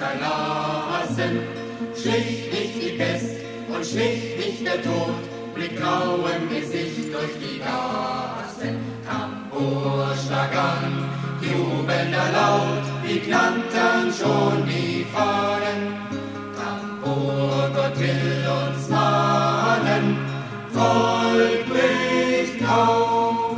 verlassen. Schlich nicht die Pest und schlich nicht der Tod, mit grauem Gesicht durch die Gassen. Tambourschlag an, jubelnder Laut, wie knannten schon die Fahnen. Tambourgott will uns mahnen, Volk bricht auf.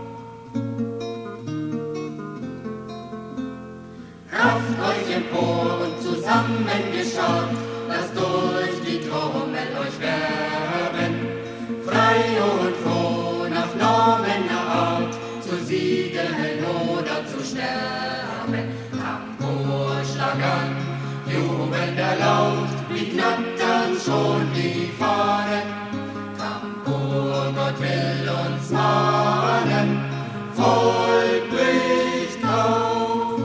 Rafft euch empor und zusammengeschaut, lasst durch die Trommel euch werben, frei und froh nach normener Art, zu siegen oder zu sterben. Tambourschlag an, jubelnder Laut, wie knatternd schon die Fahnen. Tambourgott will uns mahnen, Volk bricht auf.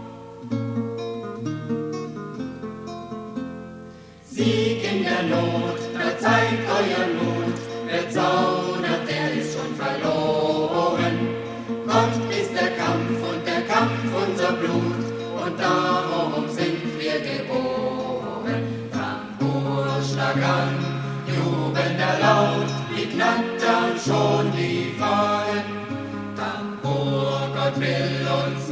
Sieg in der Not, da zeigt euren Mut, wer zaudert, der ist schon verloren. Gott ist der Kampf unser Blut, und darum sind wir geboren. Tambourschlag an, jubelnder Laut, wie knattern schon die Fahnen. Tambourgott will uns